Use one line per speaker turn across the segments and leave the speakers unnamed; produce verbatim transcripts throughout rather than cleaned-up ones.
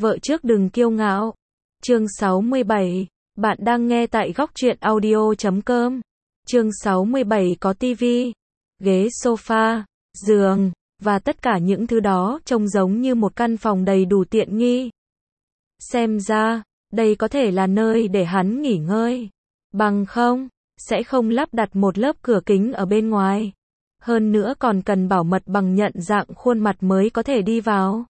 Vợ trước đừng kiêu ngạo. Chương sáu mươi bảy. Bạn đang nghe tại góc truyện audio chấm com. Chương sáu mươi bảy có tivi, ghế sofa, giường, và tất cả những thứ đó trông giống như một căn phòng đầy đủ tiện nghi. Xem ra, đây có thể là nơi để hắn nghỉ ngơi. Bằng không, sẽ không lắp đặt một lớp cửa kính ở bên ngoài. Hơn nữa còn cần bảo mật bằng nhận dạng khuôn mặt mới có thể đi vào.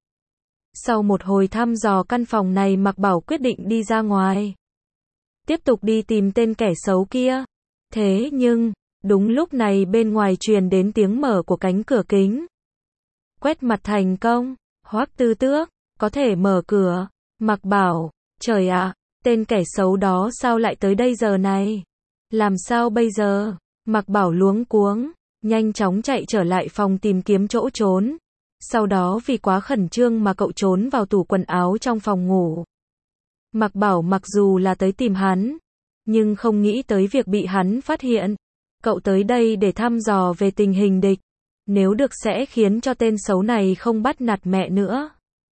Sau một hồi thăm dò căn phòng này, Mạc Bảo quyết định đi ra ngoài. Tiếp tục đi tìm tên kẻ xấu kia. Thế nhưng, đúng lúc này bên ngoài truyền đến tiếng mở của cánh cửa kính. Quét mặt thành công. Hoắc Tư Tước, có thể mở cửa. Mạc Bảo, trời ạ, tên kẻ xấu đó sao lại tới đây giờ này? Làm sao bây giờ? Mạc Bảo luống cuống, nhanh chóng chạy trở lại phòng tìm kiếm chỗ trốn. Sau đó vì quá khẩn trương mà cậu trốn vào tủ quần áo trong phòng ngủ. Mạc Bảo mặc dù là tới tìm hắn, nhưng không nghĩ tới việc bị hắn phát hiện. Cậu tới đây để thăm dò về tình hình địch. Nếu được sẽ khiến cho tên xấu này không bắt nạt mẹ nữa.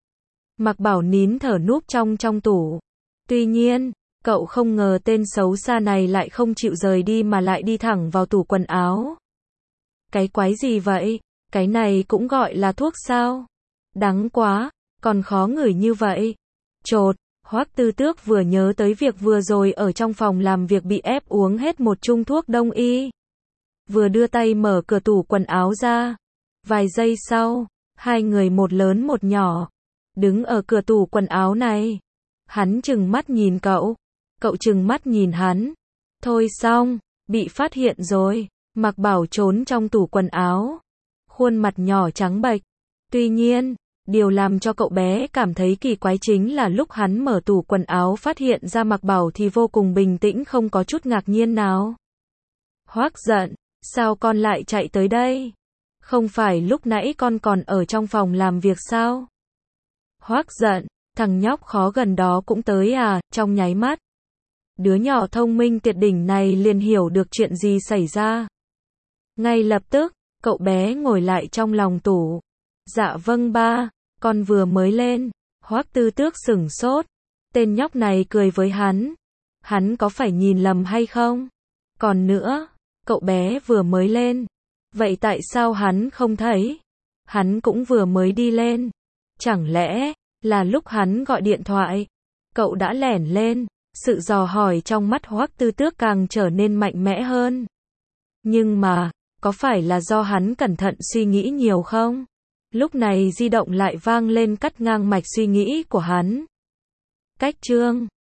Mạc Bảo nín thở núp trong trong tủ. Tuy nhiên, cậu không ngờ tên xấu xa này lại không chịu rời đi mà lại đi thẳng vào tủ quần áo. Cái quái gì vậy? Cái này cũng gọi là thuốc sao? Đắng quá, còn khó ngửi như vậy. Chột, Hoắc Tư Tước vừa nhớ tới việc vừa rồi ở trong phòng làm việc bị ép uống hết một chung thuốc đông y. Vừa đưa tay mở cửa tủ quần áo ra. Vài giây sau, hai người một lớn một nhỏ, đứng ở cửa tủ quần áo này. Hắn trừng mắt nhìn cậu, cậu trừng mắt nhìn hắn. Thôi xong, bị phát hiện rồi. Mạc Bảo trốn trong tủ quần áo, khuôn mặt nhỏ trắng bệch. Tuy nhiên, điều làm cho cậu bé cảm thấy kỳ quái chính là lúc hắn mở tủ quần áo phát hiện ra Mạc Bảo thì vô cùng bình tĩnh, không có chút ngạc nhiên nào. Hoắc giận, sao con lại chạy tới đây? Không phải lúc nãy con còn ở trong phòng làm việc sao? Hoắc giận, thằng nhóc khó gần đó cũng tới à? Trong nháy mắt, đứa nhỏ thông minh tuyệt đỉnh này liền hiểu được chuyện gì xảy ra. Ngay lập tức, cậu bé ngồi lại trong lòng tủ. Dạ vâng ba, con vừa mới lên. Hoắc Tư Tước sửng sốt. Tên nhóc này cười với hắn. Hắn có phải nhìn lầm hay không? Còn nữa, cậu bé vừa mới lên. Vậy tại sao hắn không thấy? Hắn cũng vừa mới đi lên. Chẳng lẽ là lúc hắn gọi điện thoại, cậu đã lẻn lên? Sự dò hỏi trong mắt Hoắc Tư Tước càng trở nên mạnh mẽ hơn. Nhưng mà, có phải là do hắn cẩn thận suy nghĩ nhiều không? Lúc này di động lại vang lên cắt ngang mạch suy nghĩ của hắn. Cách chương